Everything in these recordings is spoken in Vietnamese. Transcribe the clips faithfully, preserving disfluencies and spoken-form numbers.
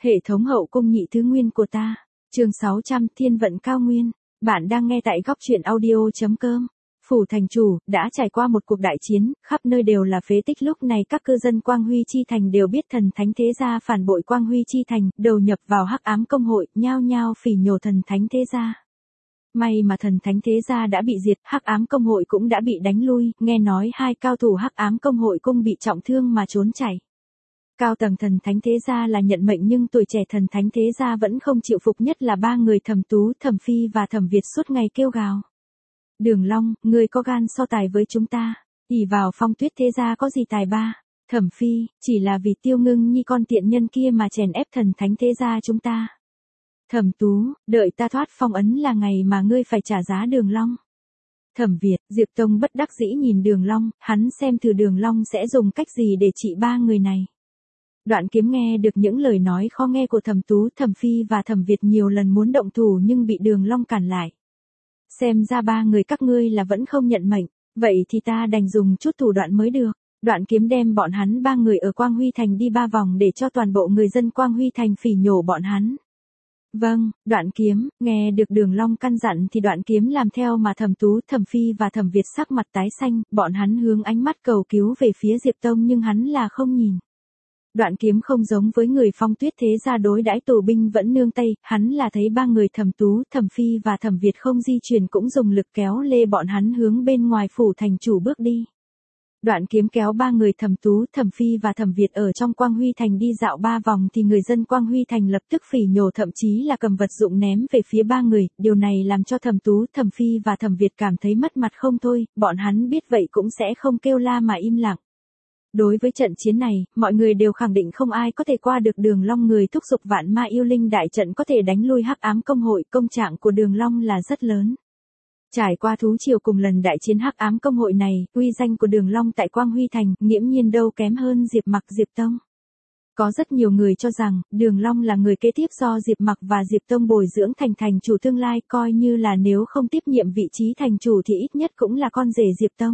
Hệ thống hậu cung nhị thứ nguyên của ta. Chương sáu trăm Thiên vận cao nguyên. Bạn đang nghe tại góc truyện audio chấm com. Phủ thành chủ, đã trải qua một cuộc đại chiến, khắp nơi đều là phế tích. Lúc này các cư dân Quang Huy Chi Thành đều biết thần thánh thế gia phản bội Quang Huy Chi Thành, đầu nhập vào hắc ám công hội, nhao nhao phỉ nhổ thần thánh thế gia. May mà thần thánh thế gia đã bị diệt, hắc ám công hội cũng đã bị đánh lui, nghe nói hai cao thủ hắc ám công hội cũng bị trọng thương mà trốn chạy. Cao tầng thần thánh thế gia là nhận mệnh nhưng tuổi trẻ thần thánh thế gia vẫn không chịu phục, nhất là ba người Thẩm Tú, Thẩm Phi và Thẩm Việt suốt ngày kêu gào. Đường Long, ngươi có gan so tài với chúng ta, ỷ vào Phong Tuyết thế gia có gì tài ba. Thẩm Phi, chỉ là vì Tiêu Ngưng Nhi con tiện nhân kia mà chèn ép thần thánh thế gia chúng ta. Thẩm Tú, đợi ta thoát phong ấn là ngày mà ngươi phải trả giá. Đường Long. Thẩm Việt, Diệp Tông bất đắc dĩ nhìn Đường Long, hắn xem thử Đường Long sẽ dùng cách gì để trị ba người này. Đoạn Kiếm nghe được những lời nói khó nghe của Thẩm Tú, Thẩm Phi và Thẩm Việt, nhiều lần muốn động thủ nhưng bị Đường Long cản lại. Xem ra ba người các ngươi là vẫn không nhận mệnh, vậy thì ta đành dùng chút thủ đoạn mới được. Đoạn Kiếm đem bọn hắn ba người ở Quang Huy Thành đi ba vòng để cho toàn bộ người dân Quang Huy Thành phỉ nhổ bọn hắn. Vâng, Đoạn Kiếm, nghe được Đường Long căn dặn thì Đoạn Kiếm làm theo, mà Thẩm Tú, Thẩm Phi và Thẩm Việt sắc mặt tái xanh, bọn hắn hướng ánh mắt cầu cứu về phía Diệp Tông nhưng hắn là không nhìn. Đoạn Kiếm không giống với người Phong Tuyết thế gia đối đãi tù binh vẫn nương tay, hắn là thấy ba người Thẩm Tú, Thẩm Phi và Thẩm Việt không di chuyển cũng dùng lực kéo lê bọn hắn hướng bên ngoài phủ thành chủ bước đi. Đoạn Kiếm kéo ba người Thẩm Tú, Thẩm Phi và Thẩm Việt ở trong Quang Huy Thành đi dạo ba vòng thì người dân Quang Huy Thành lập tức phỉ nhổ, thậm chí là cầm vật dụng ném về phía ba người, điều này làm cho Thẩm Tú, Thẩm Phi và Thẩm Việt cảm thấy mất mặt không thôi, bọn hắn biết vậy cũng sẽ không kêu la mà im lặng. Đối với trận chiến này, mọi người đều khẳng định không ai có thể qua được Đường Long, người thúc giục vạn ma yêu linh đại trận có thể đánh lui hắc ám công hội, công trạng của Đường Long là rất lớn. Trải qua thú triều cùng lần đại chiến hắc ám công hội này, uy danh của Đường Long tại Quang Huy Thành nghiễm nhiên đâu kém hơn Diệp Mặc, Diệp Tông. Có rất nhiều người cho rằng, Đường Long là người kế tiếp do Diệp Mặc và Diệp Tông bồi dưỡng thành thành chủ tương lai, coi như là nếu không tiếp nhiệm vị trí thành chủ thì ít nhất cũng là con rể Diệp Tông.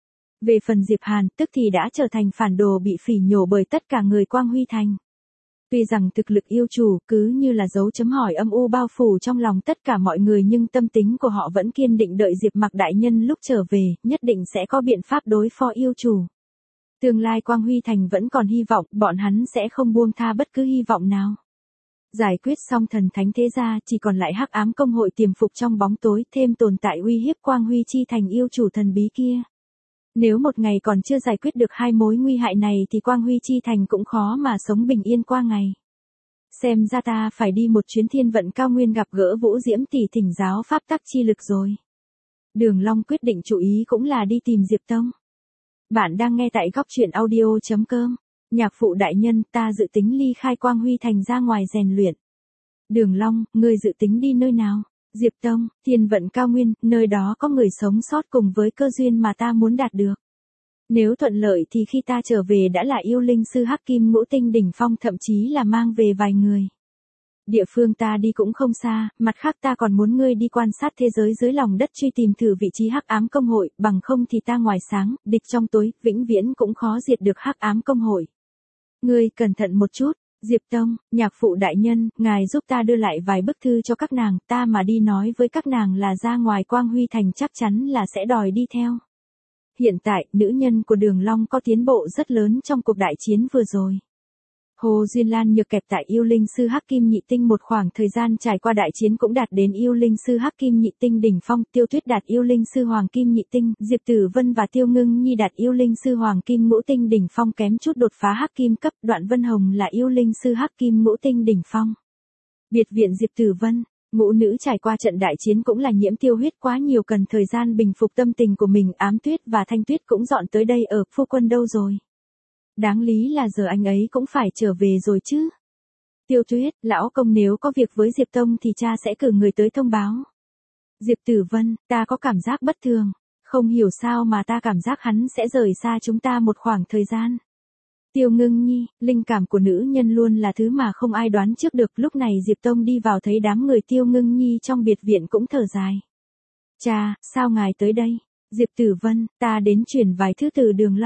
Về phần Diệp Hàn, tức thì đã trở thành phản đồ bị phỉ nhổ bởi tất cả người Quang Huy Thành. Tuy rằng thực lực yêu chủ cứ như là dấu chấm hỏi âm u bao phủ trong lòng tất cả mọi người, nhưng tâm tính của họ vẫn kiên định, đợi Diệp Mặc đại nhân lúc trở về, nhất định sẽ có biện pháp đối phó yêu chủ. Tương lai Quang Huy Thành vẫn còn hy vọng, bọn hắn sẽ không buông tha bất cứ hy vọng nào. Giải quyết xong thần thánh thế gia, chỉ còn lại hắc ám công hội tiềm phục trong bóng tối, thêm tồn tại uy hiếp Quang Huy Chi Thành yêu chủ thần bí kia. Nếu một ngày còn chưa giải quyết được hai mối nguy hại này thì Quang Huy Chi Thành cũng khó mà sống bình yên qua ngày. Xem ra ta phải đi một chuyến Thiên vận cao nguyên gặp gỡ Vũ Diễm tỷ thỉnh giáo pháp tắc chi lực rồi. Đường Long quyết định chủ ý cũng là đi tìm Diệp Tông. Bạn đang nghe tại góc truyện audio chấm com. Nhạc phụ đại nhân, ta dự tính ly khai Quang Huy Thành ra ngoài rèn luyện. Đường Long, ngươi dự tính đi nơi nào? Diệp Tông, Thiên vận cao nguyên, nơi đó có người sống sót cùng với cơ duyên mà ta muốn đạt được. Nếu thuận lợi thì khi ta trở về đã là yêu linh sư hắc kim ngũ tinh đỉnh phong, thậm chí là mang về vài người. Địa phương ta đi cũng không xa, mặt khác ta còn muốn ngươi đi quan sát thế giới dưới lòng đất, truy tìm thử vị trí hắc ám công hội, bằng không thì ta ngoài sáng, địch trong tối, vĩnh viễn cũng khó diệt được hắc ám công hội. Ngươi cẩn thận một chút. Diệp Tông, nhạc phụ đại nhân, ngài giúp ta đưa lại vài bức thư cho các nàng, ta mà đi nói với các nàng là ra ngoài Quang Huy Thành chắc chắn là sẽ đòi đi theo. Hiện tại, nữ nhân của Đường Long có tiến bộ rất lớn trong cuộc đại chiến vừa rồi. Hồ Duyên Lan nhược kẹp tại yêu linh sư hắc kim nhị tinh một khoảng thời gian, trải qua đại chiến cũng đạt đến yêu linh sư hắc kim nhị tinh đỉnh phong, Tiêu Tuyết đạt yêu linh sư hoàng kim nhị tinh, Diệp Tử Vân và Tiêu Ngưng Nhi đạt yêu linh sư hoàng kim ngũ tinh đỉnh phong, kém chút đột phá hắc kim cấp. Đoạn Vân Hồng là yêu linh sư hắc kim ngũ tinh đỉnh phong. Biệt viện Diệp Tử Vân, ngũ nữ trải qua trận đại chiến cũng là nhiễm tiêu huyết quá nhiều, cần thời gian bình phục tâm tình của mình. Ám Tuyết và Thanh Tuyết cũng dọn tới đây ở, phu quân đâu rồi? Đáng lý là giờ anh ấy cũng phải trở về rồi chứ. Tiêu Tuyết, lão công nếu có việc với Diệp Tông thì cha sẽ cử người tới thông báo. Diệp Tử Vân, ta có cảm giác bất thường, không hiểu sao mà ta cảm giác hắn sẽ rời xa chúng ta một khoảng thời gian. Tiêu Ngưng Nhi, linh cảm của nữ nhân luôn là thứ mà không ai đoán trước được. Lúc này Diệp Tông đi vào thấy đám người Tiêu Ngưng Nhi trong biệt viện cũng thở dài. Cha, sao ngài tới đây? Diệp Tử Vân, ta đến chuyển vài thứ từ Đường Long.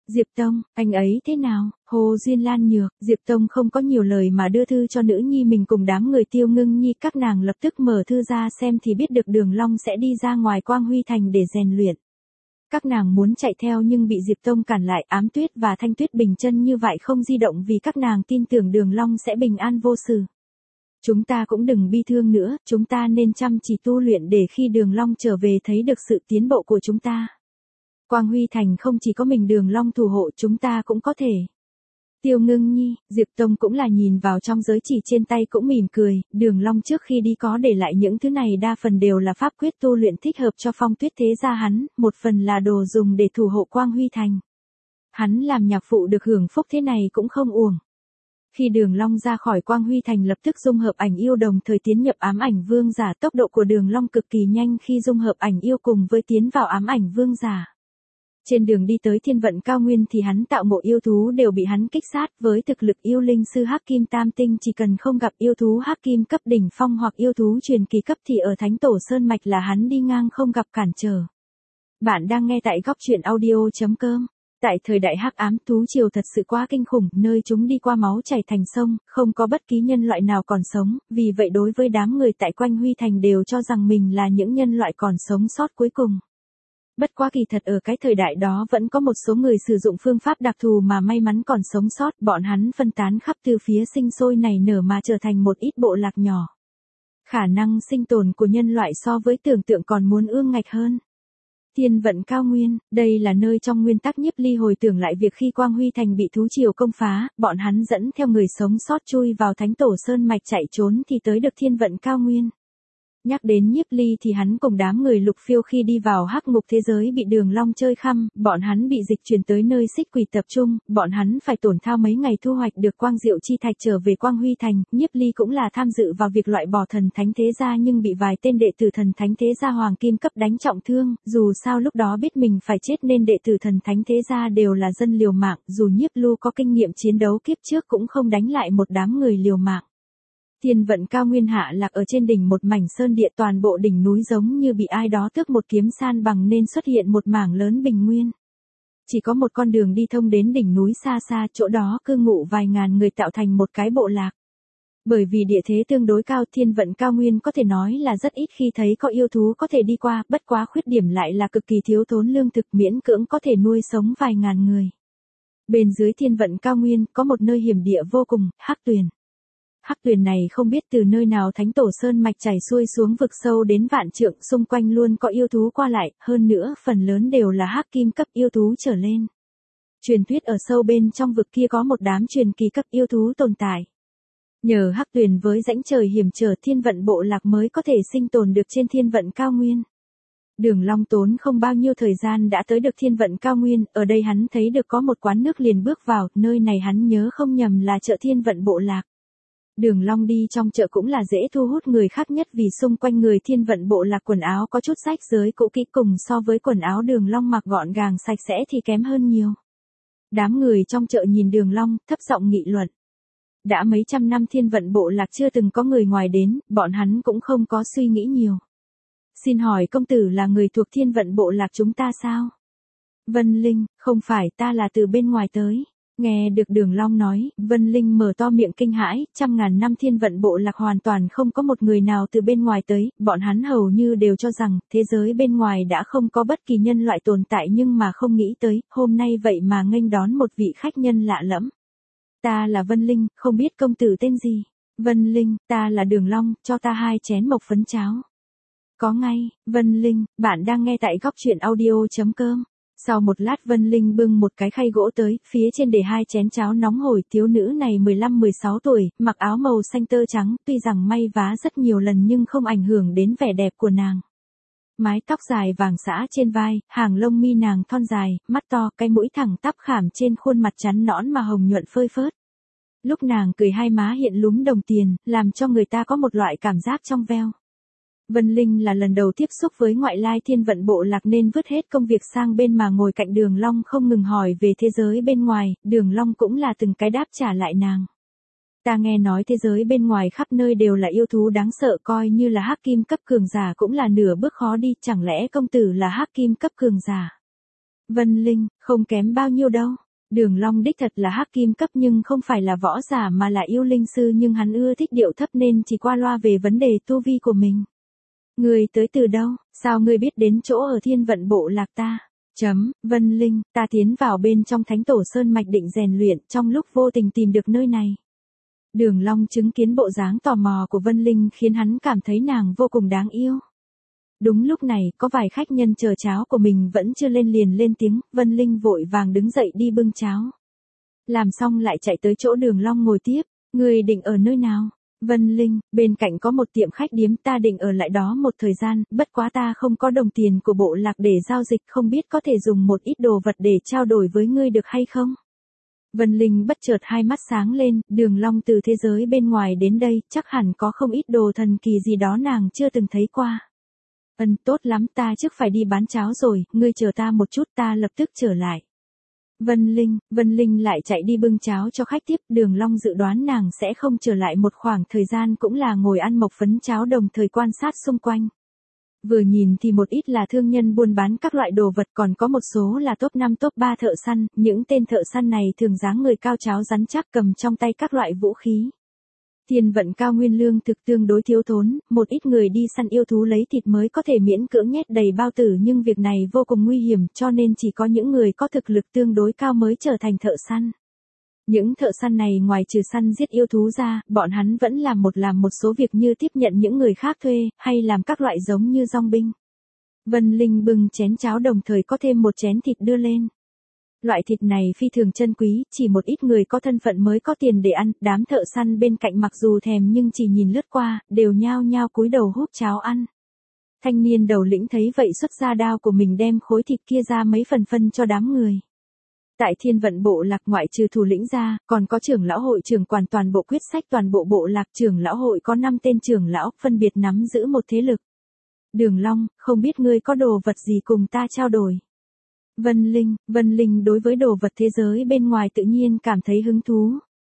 Diệp Tông, anh ấy thế nào? Hồ Duyên Lan nhược, Diệp Tông không có nhiều lời mà đưa thư cho nữ nhi mình cùng đám người Tiêu Ngưng Nhi, các nàng lập tức mở thư ra xem thì biết được Đường Long sẽ đi ra ngoài Quang Huy Thành để rèn luyện. Các nàng muốn chạy theo nhưng bị Diệp Tông cản lại. Ám Tuyết và Thanh Tuyết bình chân như vậy không di động vì các nàng tin tưởng Đường Long sẽ bình an vô sự. Chúng ta cũng đừng bi thương nữa, chúng ta nên chăm chỉ tu luyện để khi Đường Long trở về thấy được sự tiến bộ của chúng ta. Quang Huy Thành không chỉ có mình Đường Long thủ hộ, chúng ta cũng có thể. Tiêu Ngưng Nhi, Diệp Tông cũng là nhìn vào trong giới chỉ trên tay cũng mỉm cười, Đường Long trước khi đi có để lại những thứ này đa phần đều là pháp quyết tu luyện thích hợp cho Phong Tuyết thế gia hắn, một phần là đồ dùng để thủ hộ Quang Huy Thành. Hắn làm nhạc phụ được hưởng phúc thế này cũng không uổng. Khi Đường Long ra khỏi Quang Huy Thành lập tức dung hợp ảnh yêu đồng thời tiến nhập ám ảnh vương giả, tốc độ của Đường Long cực kỳ nhanh khi dung hợp ảnh yêu cùng với tiến vào ám ảnh vương giả. Trên đường đi tới Thiên Vận Cao Nguyên thì hắn tạo mộ yêu thú đều bị hắn kích sát, với thực lực yêu linh sư Hắc Kim Tam Tinh chỉ cần không gặp yêu thú Hắc Kim cấp đỉnh phong hoặc yêu thú truyền kỳ cấp thì ở Thánh Tổ Sơn Mạch là hắn đi ngang không gặp cản trở. Bạn đang nghe tại góc truyện audio chấm com. Tại thời đại hắc ám, thú triều thật sự quá kinh khủng, nơi chúng đi qua máu chảy thành sông, không có bất kỳ nhân loại nào còn sống, vì vậy đối với đám người tại Quang Huy Thành đều cho rằng mình là những nhân loại còn sống sót cuối cùng. Bất quá kỳ thật ở cái thời đại đó vẫn có một số người sử dụng phương pháp đặc thù mà may mắn còn sống sót, bọn hắn phân tán khắp từ phía sinh sôi nảy nở mà trở thành một ít bộ lạc nhỏ. Khả năng sinh tồn của nhân loại so với tưởng tượng còn muốn ương ngạch hơn. Thiên Vận Cao Nguyên, đây là nơi trong nguyên tắc Nhiếp Ly hồi tưởng lại việc khi Quang Huy Thành bị thú triều công phá, bọn hắn dẫn theo người sống sót chui vào Thánh Tổ Sơn Mạch chạy trốn thì tới được Thiên Vận Cao Nguyên. Nhắc đến Nhiếp Ly thì hắn cùng đám người Lục Phiêu khi đi vào hắc ngục thế giới bị Đường Long chơi khăm, bọn hắn bị dịch chuyển tới nơi Xích Quỷ tập trung, bọn hắn phải tổn thao mấy ngày thu hoạch được quang diệu chi thạch trở về Quang Huy Thành. Nhiếp Ly cũng là tham dự vào việc loại bỏ thần thánh thế gia nhưng bị vài tên đệ tử thần thánh thế gia hoàng kim cấp đánh trọng thương, dù sao lúc đó biết mình phải chết nên đệ tử thần thánh thế gia đều là dân liều mạng, dù Nhiếp Lu có kinh nghiệm chiến đấu kiếp trước cũng không đánh lại một đám người liều mạng. Thiên Vận Cao Nguyên hạ lạc ở trên đỉnh một mảnh sơn địa, toàn bộ đỉnh núi giống như bị ai đó tước một kiếm san bằng nên xuất hiện một mảng lớn bình nguyên. Chỉ có một con đường đi thông đến đỉnh núi xa xa, chỗ đó cư ngụ vài ngàn người tạo thành một cái bộ lạc. Bởi vì địa thế tương đối cao, Thiên Vận Cao Nguyên có thể nói là rất ít khi thấy có yêu thú có thể đi qua, bất quá khuyết điểm lại là cực kỳ thiếu thốn lương thực, miễn cưỡng có thể nuôi sống vài ngàn người. Bên dưới Thiên Vận Cao Nguyên có một nơi hiểm địa vô cùng, Hắc Tuyền. Hắc Tuyền này không biết từ nơi nào Thánh Tổ Sơn Mạch chảy xuôi xuống vực sâu đến vạn trượng, xung quanh luôn có yêu thú qua lại, hơn nữa phần lớn đều là hắc kim cấp yêu thú trở lên. Truyền thuyết ở sâu bên trong vực kia có một đám truyền kỳ cấp yêu thú tồn tại. Nhờ Hắc Tuyền với rãnh trời hiểm trở, Thiên Vận bộ lạc mới có thể sinh tồn được trên Thiên Vận Cao Nguyên. Đường Long tốn không bao nhiêu thời gian đã tới được Thiên Vận Cao Nguyên, ở đây hắn thấy được có một quán nước liền bước vào, nơi này hắn nhớ không nhầm là chợ Thiên Vận bộ lạc. Đường Long đi trong chợ cũng là dễ thu hút người khác nhất vì xung quanh người Thiên Vận bộ lạc quần áo có chút rách rưới cũ kỹ, cùng so với quần áo Đường Long mặc gọn gàng sạch sẽ thì kém hơn nhiều. Đám người trong chợ nhìn Đường Long, thấp giọng nghị luận. Đã mấy trăm năm Thiên Vận bộ lạc chưa từng có người ngoài đến, bọn hắn cũng không có suy nghĩ nhiều. Xin hỏi công tử là người thuộc Thiên Vận bộ lạc chúng ta sao? Vân Linh, không phải, ta là từ bên ngoài tới. Nghe được Đường Long nói, Vân Linh mở to miệng kinh hãi, trăm ngàn năm Thiên Vận bộ lạc hoàn toàn không có một người nào từ bên ngoài tới, bọn hắn hầu như đều cho rằng thế giới bên ngoài đã không có bất kỳ nhân loại tồn tại, nhưng mà không nghĩ tới, hôm nay vậy mà nghênh đón một vị khách nhân lạ lẫm. Ta là Vân Linh, không biết công tử tên gì? Vân Linh, ta là Đường Long, cho ta hai chén mộc phấn cháo. Có ngay, Vân Linh, bạn đang nghe tại góc truyện audio chấm com. Sau một lát Vân Linh bưng một cái khay gỗ tới, phía trên để hai chén cháo nóng hổi, thiếu nữ này mười lăm mười sáu tuổi, mặc áo màu xanh tơ trắng, tuy rằng may vá rất nhiều lần nhưng không ảnh hưởng đến vẻ đẹp của nàng. Mái tóc dài vàng xõa trên vai, hàng lông mi nàng thon dài, mắt to, cái mũi thẳng tắp khảm trên khuôn mặt trắng nõn mà hồng nhuận phơi phớt. Lúc nàng cười hai má hiện lúm đồng tiền, làm cho người ta có một loại cảm giác trong veo. Vân Linh là lần đầu tiếp xúc với ngoại lai Thiên Vận bộ lạc nên vứt hết công việc sang bên mà ngồi cạnh Đường Long không ngừng hỏi về thế giới bên ngoài, Đường Long cũng là từng cái đáp trả lại nàng. Ta nghe nói thế giới bên ngoài khắp nơi đều là yêu thú đáng sợ, coi như là hắc kim cấp cường giả cũng là nửa bước khó đi, chẳng lẽ công tử là hắc kim cấp cường giả? Vân Linh, không kém bao nhiêu đâu. Đường Long đích thật là hắc kim cấp nhưng không phải là võ giả mà là yêu linh sư, nhưng hắn ưa thích điệu thấp nên chỉ qua loa về vấn đề tu vi của mình. Ngươi tới từ đâu, sao ngươi biết đến chỗ ở Thiên Vận Bộ Lạc ta? Chấm, Vân Linh, ta tiến vào bên trong Thánh Tổ Sơn mạch định rèn luyện, trong lúc vô tình tìm được nơi này. Đường Long chứng kiến bộ dáng tò mò của Vân Linh khiến hắn cảm thấy nàng vô cùng đáng yêu. Đúng lúc này, có vài khách nhân chờ cháo của mình vẫn chưa lên liền lên tiếng, Vân Linh vội vàng đứng dậy đi bưng cháo. Làm xong lại chạy tới chỗ Đường Long ngồi tiếp, ngươi định ở nơi nào? Vân Linh, bên cạnh có một tiệm khách điếm, ta định ở lại đó một thời gian, bất quá ta không có đồng tiền của bộ lạc để giao dịch, không biết có thể dùng một ít đồ vật để trao đổi với ngươi được hay không? Vân Linh bất chợt hai mắt sáng lên, Đường Long từ thế giới bên ngoài đến đây, chắc hẳn có không ít đồ thần kỳ gì đó nàng chưa từng thấy qua. Ân, tốt lắm, ta trước phải đi bán cháo rồi, ngươi chờ ta một chút, ta lập tức trở lại. Vân Linh, Vân Linh lại chạy đi bưng cháo cho khách tiếp, Đường Long dự đoán nàng sẽ không trở lại một khoảng thời gian, cũng là ngồi ăn mộc phấn cháo đồng thời quan sát xung quanh. Vừa nhìn thì một ít là thương nhân buôn bán các loại đồ vật, còn có một số là top năm top ba thợ săn, những tên thợ săn này thường dáng người cao cháo rắn chắc, cầm trong tay các loại vũ khí. Thiên Vận cao nguyên lương thực tương đối thiếu thốn, một ít người đi săn yêu thú lấy thịt mới có thể miễn cưỡng nhét đầy bao tử, nhưng việc này vô cùng nguy hiểm, cho nên chỉ có những người có thực lực tương đối cao mới trở thành thợ săn. Những thợ săn này ngoài trừ săn giết yêu thú ra, bọn hắn vẫn làm một làm một số việc như tiếp nhận những người khác thuê, hay làm các loại giống như dong binh. Vân Linh bưng chén cháo đồng thời có thêm một chén thịt đưa lên. Loại thịt này phi thường chân quý, chỉ một ít người có thân phận mới có tiền để ăn, đám thợ săn bên cạnh mặc dù thèm nhưng chỉ nhìn lướt qua, đều nhao nhao cúi đầu húp cháo ăn. Thanh niên đầu lĩnh thấy vậy xuất ra đao của mình đem khối thịt kia ra mấy phần phân cho đám người. Tại Thiên Vận Bộ Lạc ngoại trừ thủ lĩnh ra, còn có trưởng lão hội trưởng quản toàn bộ quyết sách toàn bộ bộ lạc, trưởng lão hội có năm tên trưởng lão, phân biệt nắm giữ một thế lực. Đường Long, không biết ngươi có đồ vật gì cùng ta trao đổi. Vân Linh, Vân Linh đối với đồ vật thế giới bên ngoài tự nhiên cảm thấy hứng thú.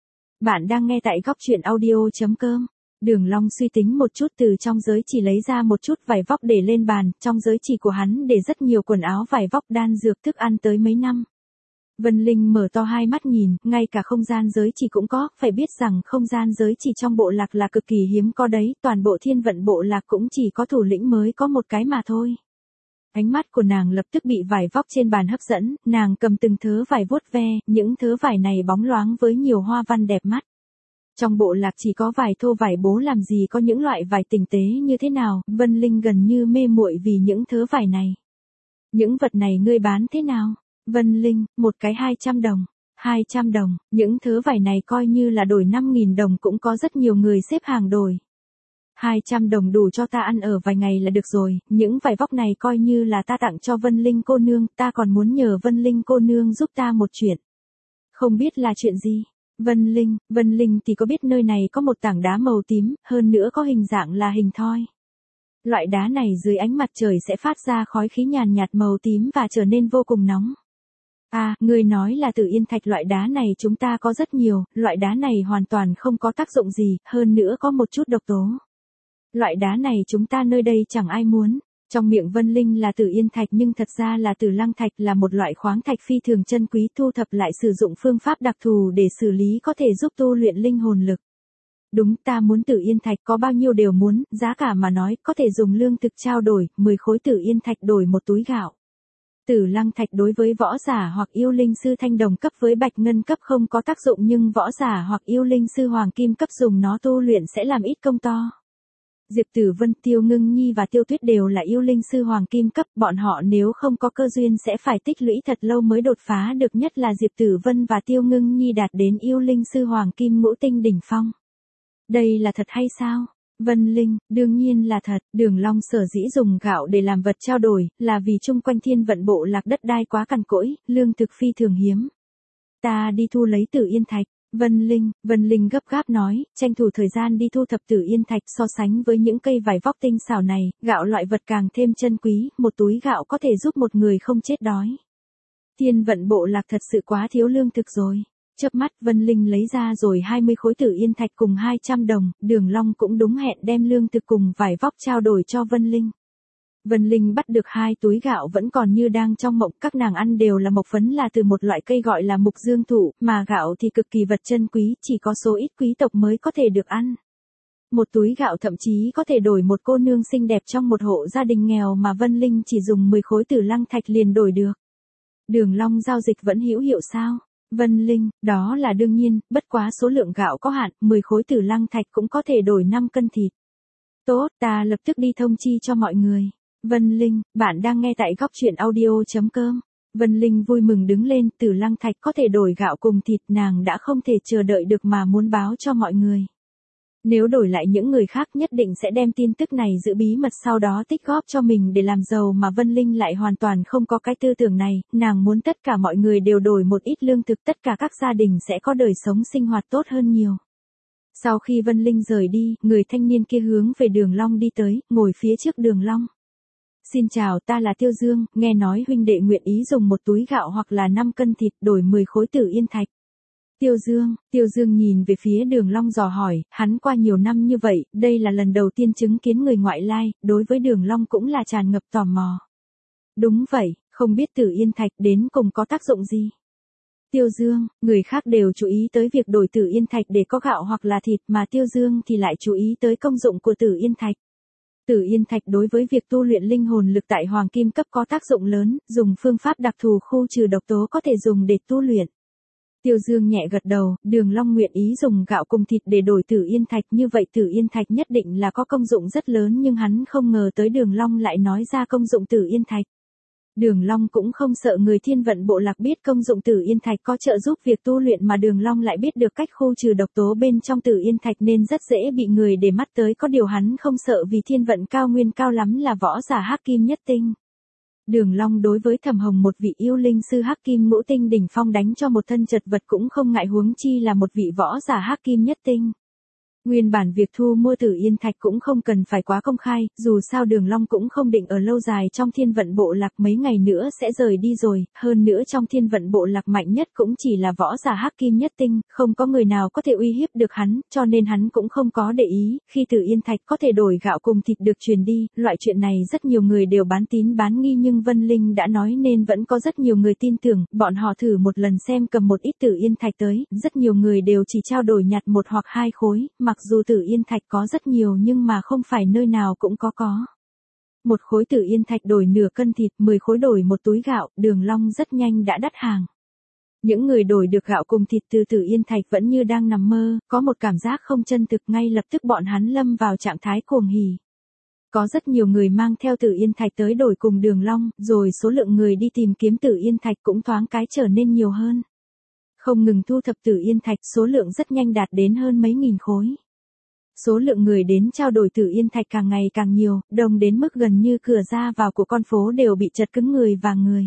Bạn đang nghe tại góc truyện audio chấm com. Đường Long suy tính một chút, từ trong giới chỉ lấy ra một chút vải vóc để lên bàn, trong giới chỉ của hắn để rất nhiều quần áo, vải vóc, đan dược, thức ăn tới mấy năm. Vân Linh mở to hai mắt nhìn, ngay cả không gian giới chỉ cũng có, phải biết rằng không gian giới chỉ trong bộ lạc là cực kỳ hiếm có đấy, toàn bộ Thiên Vận Bộ Lạc cũng chỉ có thủ lĩnh mới có một cái mà thôi. Ánh mắt của nàng lập tức bị vải vóc trên bàn hấp dẫn, nàng cầm từng thớ vải vuốt ve, những thớ vải này bóng loáng với nhiều hoa văn đẹp mắt. Trong bộ lạc chỉ có vải thô vải bố, làm gì có những loại vải tinh tế như thế nào, Vân Linh gần như mê muội vì những thớ vải này. Những vật này ngươi bán thế nào? Vân Linh, một cái hai trăm đồng. hai trăm đồng, những thớ vải này coi như là đổi năm nghìn đồng cũng có rất nhiều người xếp hàng đổi. hai trăm đồng đủ cho ta ăn ở vài ngày là được rồi, những vải vóc này coi như là ta tặng cho Vân Linh cô nương, ta còn muốn nhờ Vân Linh cô nương giúp ta một chuyện. Không biết là chuyện gì? Vân Linh, Vân Linh thì có biết nơi này có một tảng đá màu tím, hơn nữa có hình dạng là hình thoi. Loại đá này dưới ánh mặt trời sẽ phát ra khói khí nhàn nhạt màu tím và trở nên vô cùng nóng. À, ngươi nói là Tử Yên Thạch, loại đá này chúng ta có rất nhiều, loại đá này hoàn toàn không có tác dụng gì, hơn nữa có một chút độc tố. Loại đá này chúng ta nơi đây chẳng ai muốn. Trong miệng Vân Linh là Tử Yên Thạch nhưng thật ra là Tử Lăng Thạch, là một loại khoáng thạch phi thường chân quý, thu thập lại sử dụng phương pháp đặc thù để xử lý có thể giúp tu luyện linh hồn lực. Đúng, ta muốn Tử Yên Thạch, có bao nhiêu đều muốn, giá cả mà nói có thể dùng lương thực trao đổi, mười khối Tử Yên Thạch đổi một túi gạo. Tử Lăng Thạch đối với võ giả hoặc yêu linh sư thanh đồng cấp với bạch ngân cấp không có tác dụng, nhưng võ giả hoặc yêu linh sư hoàng kim cấp dùng nó tu luyện sẽ làm ít công to. Diệp Tử Vân, Tiêu Ngưng Nhi và Tiêu Tuyết đều là yêu linh sư hoàng kim cấp, bọn họ nếu không có cơ duyên sẽ phải tích lũy thật lâu mới đột phá được, nhất là Diệp Tử Vân và Tiêu Ngưng Nhi đạt đến yêu linh sư hoàng kim ngũ tinh đỉnh phong. Đây là thật hay sao? Vân Linh, đương nhiên là thật, Đường Long sở dĩ dùng gạo để làm vật trao đổi, là vì chung quanh Thiên Vận Bộ Lạc đất đai quá cằn cỗi, lương thực phi thường hiếm. Ta đi thu lấy Tử Yên Thạch. Vân Linh, Vân Linh gấp gáp nói, tranh thủ thời gian đi thu thập Tử Yên Thạch. So sánh với những cây vải vóc tinh xảo này, gạo loại vật càng thêm chân quý, một túi gạo có thể giúp một người không chết đói. Thiên Vận Bộ Lạc thật sự quá thiếu lương thực rồi. Chớp mắt Vân Linh lấy ra rồi hai mươi khối Tử Yên Thạch cùng hai trăm đồng, Đường Long cũng đúng hẹn đem lương thực cùng vải vóc trao đổi cho Vân Linh. Vân Linh bắt được hai túi gạo vẫn còn như đang trong mộng, các nàng ăn đều là mộc phấn là từ một loại cây gọi là mục dương thụ, mà gạo thì cực kỳ vật chân quý, chỉ có số ít quý tộc mới có thể được ăn. Một túi gạo thậm chí có thể đổi một cô nương xinh đẹp trong một hộ gia đình nghèo mà Vân Linh chỉ dùng mười khối tử lăng thạch liền đổi được. Đường Long giao dịch vẫn hữu hiệu sao? Vân Linh, đó là đương nhiên, bất quá số lượng gạo có hạn, mười khối tử lăng thạch cũng có thể đổi năm cân thịt. Tốt, ta lập tức đi thông chi cho mọi người. Vân Linh, bạn đang nghe tại góc truyện audio.com. Vân Linh vui mừng đứng lên, tử lăng thạch có thể đổi gạo cùng thịt, nàng đã không thể chờ đợi được mà muốn báo cho mọi người. Nếu đổi lại những người khác nhất định sẽ đem tin tức này giữ bí mật sau đó tích góp cho mình để làm giàu, mà Vân Linh lại hoàn toàn không có cái tư tưởng này, nàng muốn tất cả mọi người đều đổi một ít lương thực, tất cả các gia đình sẽ có đời sống sinh hoạt tốt hơn nhiều. Sau khi Vân Linh rời đi, người thanh niên kia hướng về Đường Long đi tới, ngồi phía trước Đường Long. Xin chào, ta là Tiêu Dương, nghe nói huynh đệ nguyện ý dùng một túi gạo hoặc là năm cân thịt đổi mười khối tử yên thạch. Tiêu Dương, Tiêu Dương nhìn về phía Đường Long dò hỏi, hắn qua nhiều năm như vậy, đây là lần đầu tiên chứng kiến người ngoại lai, đối với Đường Long cũng là tràn ngập tò mò. Đúng vậy, không biết tử yên thạch đến cùng có tác dụng gì? Tiêu Dương, người khác đều chú ý tới việc đổi tử yên thạch để có gạo hoặc là thịt, mà Tiêu Dương thì lại chú ý tới công dụng của tử yên thạch. Tử yên thạch đối với việc tu luyện linh hồn lực tại hoàng kim cấp có tác dụng lớn, dùng phương pháp đặc thù khu trừ độc tố có thể dùng để tu luyện. Tiêu Dương nhẹ gật đầu, Đường Long nguyện ý dùng gạo cùng thịt để đổi tử yên thạch, như vậy tử yên thạch nhất định là có công dụng rất lớn, nhưng hắn không ngờ tới Đường Long lại nói ra công dụng tử yên thạch. Đường Long cũng không sợ người thiên vận bộ lạc biết công dụng tử yên thạch có trợ giúp việc tu luyện, mà Đường Long lại biết được cách khu trừ độc tố bên trong tử yên thạch nên rất dễ bị người để mắt tới, có điều hắn không sợ vì thiên vận cao nguyên cao lắm là võ giả hắc kim nhất tinh. Đường Long đối với Thẩm Hồng, một vị yêu linh sư hắc kim ngũ tinh đỉnh phong, đánh cho một thân chật vật cũng không ngại, huống chi là một vị võ giả hắc kim nhất tinh. Nguyên bản việc thu mua tử yên thạch cũng không cần phải quá công khai, dù sao Đường Long cũng không định ở lâu dài trong thiên vận bộ lạc, mấy ngày nữa sẽ rời đi rồi, hơn nữa trong thiên vận bộ lạc mạnh nhất cũng chỉ là võ giả hắc kim nhất tinh, không có người nào có thể uy hiếp được hắn, cho nên hắn cũng không có để ý, khi tử yên thạch có thể đổi gạo cùng thịt được truyền đi, loại chuyện này rất nhiều người đều bán tín bán nghi, nhưng Vân Linh đã nói nên vẫn có rất nhiều người tin tưởng, bọn họ thử một lần xem cầm một ít tử yên thạch tới, rất nhiều người đều chỉ trao đổi nhặt một hoặc hai khối, mặc dù tử yên thạch có rất nhiều nhưng mà không phải nơi nào cũng có có. Một khối tử yên thạch đổi nửa cân thịt, mười khối đổi một túi gạo, Đường Long rất nhanh đã đắt hàng. Những người đổi được gạo cùng thịt từ tử yên thạch vẫn như đang nằm mơ, có một cảm giác không chân thực, ngay lập tức bọn hắn lâm vào trạng thái cuồng hỉ. Có rất nhiều người mang theo tử yên thạch tới đổi cùng Đường Long, rồi số lượng người đi tìm kiếm tử yên thạch cũng thoáng cái trở nên nhiều hơn. Không ngừng thu thập tử yên thạch, số lượng rất nhanh đạt đến hơn mấy nghìn khối. Số lượng người đến trao đổi tử yên thạch càng ngày càng nhiều, đông đến mức gần như cửa ra vào của con phố đều bị chật cứng người và người.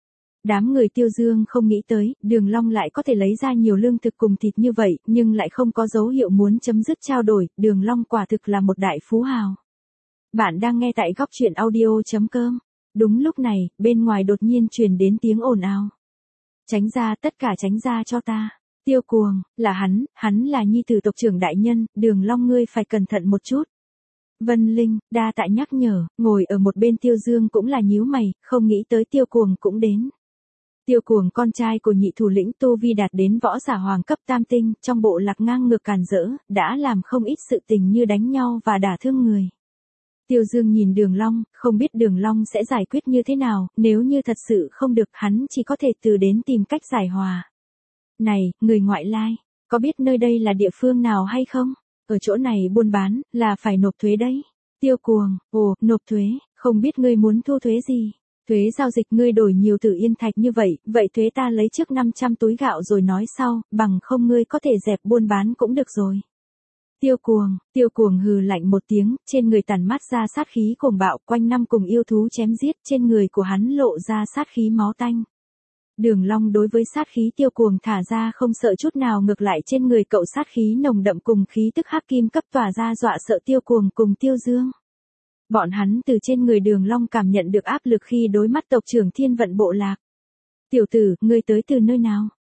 Đám người Tiêu Dương không nghĩ tới, Đường Long lại có thể lấy ra nhiều lương thực cùng thịt như vậy, nhưng lại không có dấu hiệu muốn chấm dứt trao đổi, Đường Long quả thực là một đại phú hào. Bạn đang nghe tại góc truyện audio.com. Đúng lúc này, bên ngoài đột nhiên truyền đến tiếng ồn ào. Tránh ra, tất cả tránh ra cho ta. Tiêu Cuồng, là hắn, hắn là nhi tử tộc trưởng đại nhân, Đường Long ngươi phải cẩn thận một chút. Vân Linh, đa tạ nhắc nhở, ngồi ở một bên Tiêu Dương cũng là nhíu mày, không nghĩ tới Tiêu Cuồng cũng đến. Tiêu Cuồng con trai của nhị thủ lĩnh tu vi đạt đến võ giả hoàng cấp tam tinh, trong bộ lạc ngang ngược càn rỡ, đã làm không ít sự tình như đánh nhau và đả thương người. Tiêu Dương nhìn Đường Long, không biết Đường Long sẽ giải quyết như thế nào, nếu như thật sự không được hắn chỉ có thể từ đến tìm cách giải hòa. Này, người ngoại lai, có biết nơi đây là địa phương nào hay không? Ở chỗ này buôn bán, là phải nộp thuế đấy. Tiêu Cuồng, ồ, nộp thuế, không biết ngươi muốn thu thuế gì? Thuế giao dịch, ngươi đổi nhiều tử yên thạch như vậy, vậy thuế ta lấy trước năm trăm túi gạo rồi nói sau, bằng không ngươi có thể dẹp buôn bán cũng được rồi. Tiêu Cuồng, Tiêu Cuồng hừ lạnh một tiếng, trên người tản mát ra sát khí cuồng bạo, quanh năm cùng yêu thú chém giết, trên người của hắn lộ ra sát khí máu tanh. Đường Long đối với sát khí Tiêu Cuồng thả ra không sợ chút nào, ngược lại trên người cậu sát khí nồng đậm cùng khí tức hắc kim cấp tỏa ra dọa sợ Tiêu Cuồng cùng Tiêu Dương. Bọn hắn từ trên người Đường Long cảm nhận được áp lực khi đối mắt tộc trưởng thiên vận bộ lạc. Tiểu tử, ngươi tới từ nơi nào?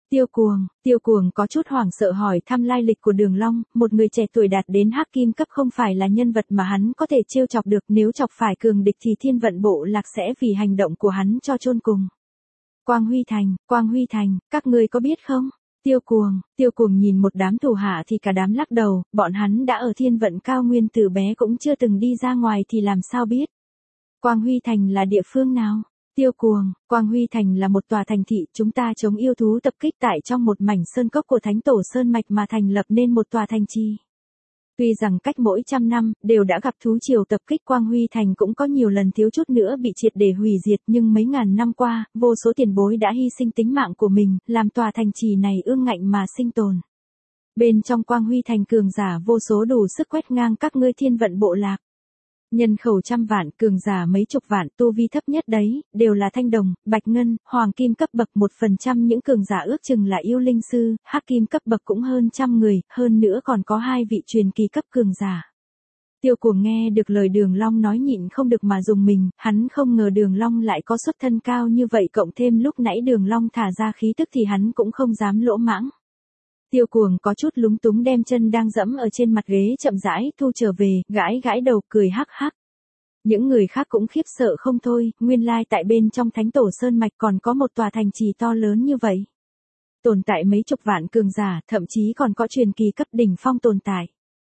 Tiêu Cuồng, Tiêu Cuồng có chút hoảng sợ hỏi thăm lai lịch của Đường Long, một người trẻ tuổi đạt đến hắc kim cấp không phải là nhân vật mà hắn có thể trêu chọc được, nếu chọc phải cường địch thì thiên vận bộ lạc sẽ vì hành động của hắn cho chôn cùng. Quang Huy Thành, Quang Huy Thành, các ngươi có biết không? Tiêu Cuồng, Tiêu Cuồng nhìn một đám thủ hạ thì cả đám lắc đầu, bọn hắn đã ở thiên vận cao nguyên từ bé cũng chưa từng đi ra ngoài thì làm sao biết. Quang Huy Thành là địa phương nào? Tiêu Cuồng, Quang Huy Thành là một tòa thành thị, chúng ta chống yêu thú tập kích tại trong một mảnh sơn cốc của Thánh Tổ Sơn Mạch mà thành lập nên một tòa thành trì. Tuy rằng cách mỗi trăm năm, đều đã gặp thú triều tập kích, Quang Huy Thành cũng có nhiều lần thiếu chút nữa bị triệt để hủy diệt, nhưng mấy ngàn năm qua, vô số tiền bối đã hy sinh tính mạng của mình, làm tòa thành trì này ương ngạnh mà sinh tồn. Bên trong Quang Huy Thành cường giả vô số đủ sức quét ngang các ngươi thiên vận bộ lạc. Nhân khẩu trăm vạn, cường giả mấy chục vạn, tu vi thấp nhất đấy, đều là thanh đồng, bạch ngân, hoàng kim cấp bậc, một phần trăm những cường giả ước chừng là yêu linh sư, hắc kim cấp bậc cũng hơn trăm người, hơn nữa còn có hai vị truyền kỳ cấp cường giả. Tiêu Cuồng nghe được lời Đường Long nói nhịn không được mà dùng mình, hắn không ngờ Đường Long lại có xuất thân cao như vậy, cộng thêm lúc nãy Đường Long thả ra khí tức thì hắn cũng không dám lỗ mãng. Tiêu Cuồng có chút lúng túng đem chân đang dẫm ở trên mặt ghế chậm rãi thu trở về, gãi gãi đầu cười hắc hắc. Những người khác cũng khiếp sợ không thôi, nguyên lai tại bên trong Thánh Tổ Sơn Mạch còn có một tòa thành trì to lớn như vậy. Tồn tại mấy chục vạn cường giả, thậm chí còn có truyền kỳ cấp đỉnh phong tồn tại.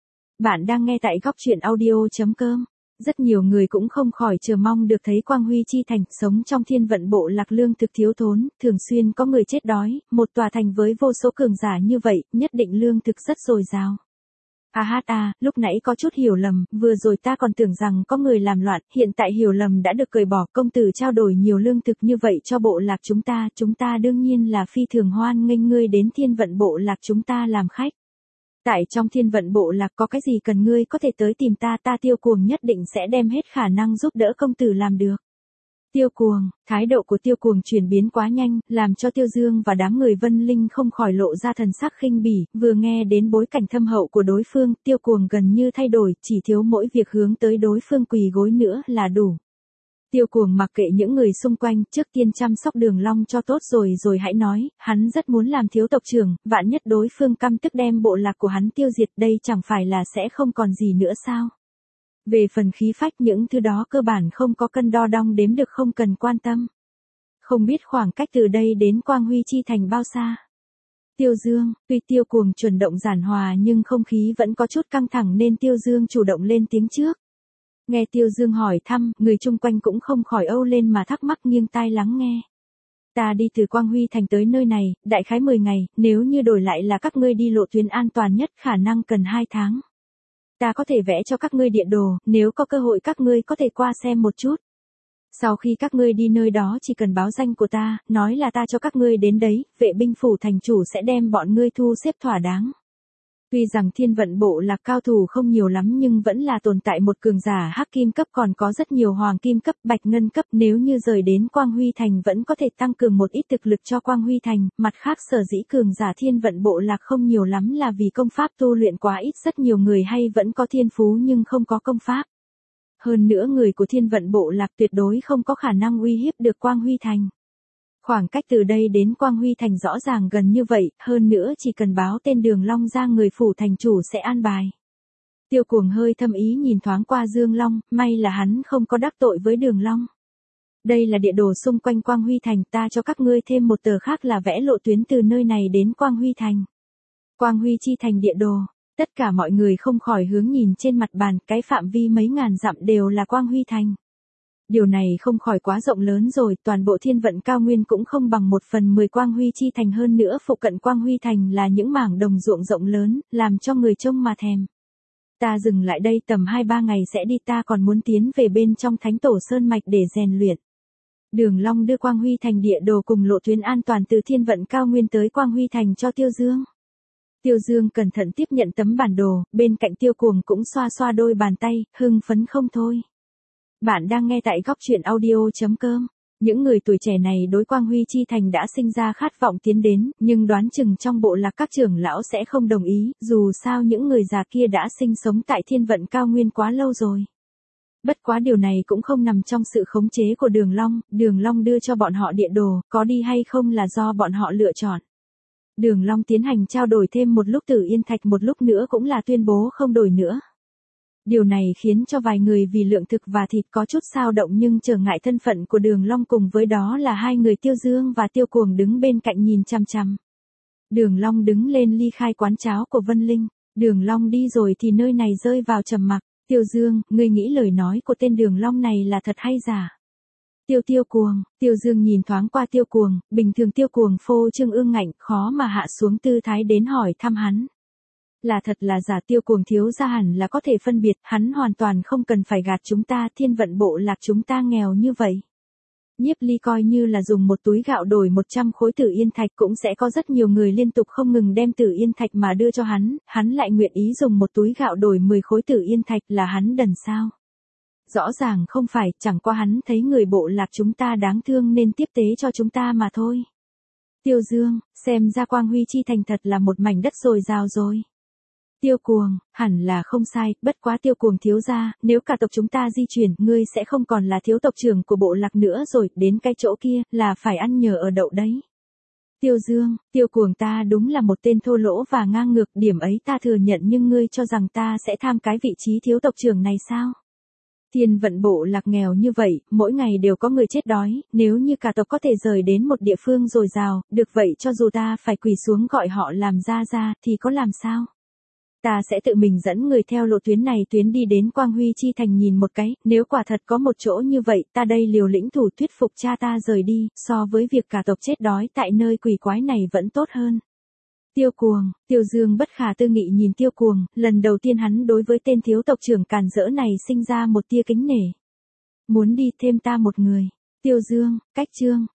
Bạn đang nghe tại góc truyện audio chấm com. Rất nhiều người cũng không khỏi chờ mong được thấy Quang Huy chi thành, sống trong thiên vận bộ lạc lương thực thiếu thốn, thường xuyên có người chết đói, một tòa thành với vô số cường giả như vậy, nhất định lương thực rất dồi dào. A hát a, lúc nãy có chút hiểu lầm, vừa rồi ta còn tưởng rằng có người làm loạn, hiện tại hiểu lầm đã được cởi bỏ, công tử trao đổi nhiều lương thực như vậy cho bộ lạc chúng ta, chúng ta đương nhiên là phi thường hoan nghênh ngươi đến thiên vận bộ lạc chúng ta làm khách. Tại trong thiên vận bộ lạc có cái gì cần ngươi có thể tới tìm ta, ta Tiêu Cuồng nhất định sẽ đem hết khả năng giúp đỡ công tử làm được. Tiêu Cuồng, thái độ của Tiêu Cuồng chuyển biến quá nhanh, làm cho Tiêu Dương và đám người Vân Linh không khỏi lộ ra thần sắc khinh bỉ, vừa nghe đến bối cảnh thâm hậu của đối phương, Tiêu Cuồng gần như thay đổi, chỉ thiếu mỗi việc hướng tới đối phương quỳ gối nữa là đủ. Tiêu Cuồng mặc kệ những người xung quanh, trước tiên chăm sóc Đường Long cho tốt rồi rồi hãy nói, hắn rất muốn làm thiếu tộc trưởng, vạn nhất đối phương căm tức đem bộ lạc của hắn tiêu diệt, đây chẳng phải là sẽ không còn gì nữa sao? Về phần khí phách, những thứ đó cơ bản không có cân đo đong đếm được, không cần quan tâm. Không biết khoảng cách từ đây đến Quang Huy chi thành bao xa? Tiêu Dương, tuy Tiêu Cuồng chuẩn động giản hòa nhưng không khí vẫn có chút căng thẳng nên Tiêu Dương chủ động lên tiếng trước. Nghe Tiêu Dương hỏi thăm, người chung quanh cũng không khỏi âu lên mà thắc mắc, nghiêng tai lắng nghe. Ta đi từ Quang Huy thành tới nơi này, đại khái mười ngày, nếu như đổi lại là các ngươi đi lộ tuyến an toàn nhất khả năng cần hai tháng. Ta có thể vẽ cho các ngươi địa đồ, nếu có cơ hội các ngươi có thể qua xem một chút. Sau khi các ngươi đi nơi đó chỉ cần báo danh của ta, nói là ta cho các ngươi đến đấy, vệ binh phủ thành chủ sẽ đem bọn ngươi thu xếp thỏa đáng. Tuy rằng thiên vận bộ lạc cao thủ không nhiều lắm nhưng vẫn là tồn tại một cường giả hắc kim cấp, còn có rất nhiều hoàng kim cấp, bạch ngân cấp, nếu như rời đến Quang Huy thành vẫn có thể tăng cường một ít thực lực cho Quang Huy thành, mặt khác sở dĩ cường giả thiên vận bộ lạc không nhiều lắm là vì công pháp tu luyện quá ít, rất nhiều người hay vẫn có thiên phú nhưng không có công pháp. Hơn nữa người của thiên vận bộ lạc tuyệt đối không có khả năng uy hiếp được Quang Huy thành. Khoảng cách từ đây đến Quang Huy thành rõ ràng gần như vậy, hơn nữa chỉ cần báo tên Đường Long ra người phủ thành chủ sẽ an bài. Tiêu Cuồng hơi thâm ý nhìn thoáng qua Dương Long, may là hắn không có đắc tội với Đường Long. Đây là địa đồ xung quanh Quang Huy thành, ta cho các ngươi thêm một tờ khác là vẽ lộ tuyến từ nơi này đến Quang Huy thành. Quang Huy chi thành địa đồ, tất cả mọi người không khỏi hướng nhìn trên mặt bàn, cái phạm vi mấy ngàn dặm đều là Quang Huy thành. Điều này không khỏi quá rộng lớn rồi, toàn bộ thiên vận cao nguyên cũng không bằng một phần mười Quang Huy chi thành, hơn nữa phụ cận Quang Huy thành là những mảng đồng ruộng rộng lớn, làm cho người trông mà thèm. Ta dừng lại đây tầm hai ba ngày sẽ đi, ta còn muốn tiến về bên trong Thánh Tổ Sơn Mạch để rèn luyện. Đường Long đưa Quang Huy thành địa đồ cùng lộ tuyến an toàn từ thiên vận cao nguyên tới Quang Huy thành cho Tiêu Dương. Tiêu Dương cẩn thận tiếp nhận tấm bản đồ, bên cạnh Tiêu Cuồng cũng xoa xoa đôi bàn tay, hưng phấn không thôi. Bạn đang nghe tại góc truyện audio chấm com. Những người tuổi trẻ này đối Quang Huy chi thành đã sinh ra khát vọng tiến đến, nhưng đoán chừng trong bộ lạc các trưởng lão sẽ không đồng ý, dù sao những người già kia đã sinh sống tại thiên vận cao nguyên quá lâu rồi. Bất quá điều này cũng không nằm trong sự khống chế của Đường Long, Đường Long đưa cho bọn họ địa đồ, có đi hay không là do bọn họ lựa chọn. Đường Long tiến hành trao đổi thêm một lúc Tử Yên Thạch, một lúc nữa cũng là tuyên bố không đổi nữa. Điều này khiến cho vài người vì lượng thực và thịt có chút xao động, nhưng trở ngại thân phận của Đường Long cùng với đó là hai người Tiêu Dương và Tiêu Cuồng đứng bên cạnh nhìn chằm chằm. Đường Long đứng lên ly khai quán cháo của Vân Linh. Đường Long đi rồi thì nơi này rơi vào trầm mặc. Tiêu Dương, ngươi nghĩ lời nói của tên Đường Long này là thật hay giả? Tiêu Tiêu Cuồng, Tiêu Dương nhìn thoáng qua Tiêu Cuồng, bình thường Tiêu Cuồng phô trương ương ngạnh, khó mà hạ xuống tư thái đến hỏi thăm hắn. Là thật là giả? Tiêu Cuồng thiếu gia hẳn là có thể phân biệt, hắn hoàn toàn không cần phải gạt chúng ta, thiên vận bộ lạc chúng ta nghèo như vậy. Nhiếp Ly coi như là dùng một túi gạo đổi một trăm khối Tử Yên Thạch cũng sẽ có rất nhiều người liên tục không ngừng đem Tử Yên Thạch mà đưa cho hắn, hắn lại nguyện ý dùng một túi gạo đổi mười khối Tử Yên Thạch, là hắn đần sao? Rõ ràng không phải, chẳng qua hắn thấy người bộ lạc chúng ta đáng thương nên tiếp tế cho chúng ta mà thôi. Tiêu Dương, xem ra Quang Huy Chi Thành thật là một mảnh đất dồi dào rồi. Tiêu Cuồng, hẳn là không sai, bất quá Tiêu Cuồng thiếu gia, nếu cả tộc chúng ta di chuyển, ngươi sẽ không còn là thiếu tộc trưởng của bộ lạc nữa rồi, đến cái chỗ kia, là phải ăn nhờ ở đậu đấy. Tiêu Dương, Tiêu Cuồng ta đúng là một tên thô lỗ và ngang ngược, điểm ấy ta thừa nhận, nhưng ngươi cho rằng ta sẽ tham cái vị trí thiếu tộc trưởng này sao? Thiên vận bộ lạc nghèo như vậy, mỗi ngày đều có người chết đói, nếu như cả tộc có thể rời đến một địa phương dồi dào, được vậy cho dù ta phải quỳ xuống gọi họ làm gia gia, thì có làm sao? Ta sẽ tự mình dẫn người theo lộ tuyến này tuyến đi đến Quang Huy Chi Thành nhìn một cái, nếu quả thật có một chỗ như vậy, ta đây liều lĩnh thủ thuyết phục cha ta rời đi, so với việc cả tộc chết đói tại nơi quỷ quái này vẫn tốt hơn. Tiêu Cuồng, Tiêu Dương bất khả tư nghị nhìn Tiêu Cuồng, lần đầu tiên hắn đối với tên thiếu tộc trưởng càn rỡ này sinh ra một tia kính nể. Muốn đi thêm ta một người. Tiêu Dương, cách chương.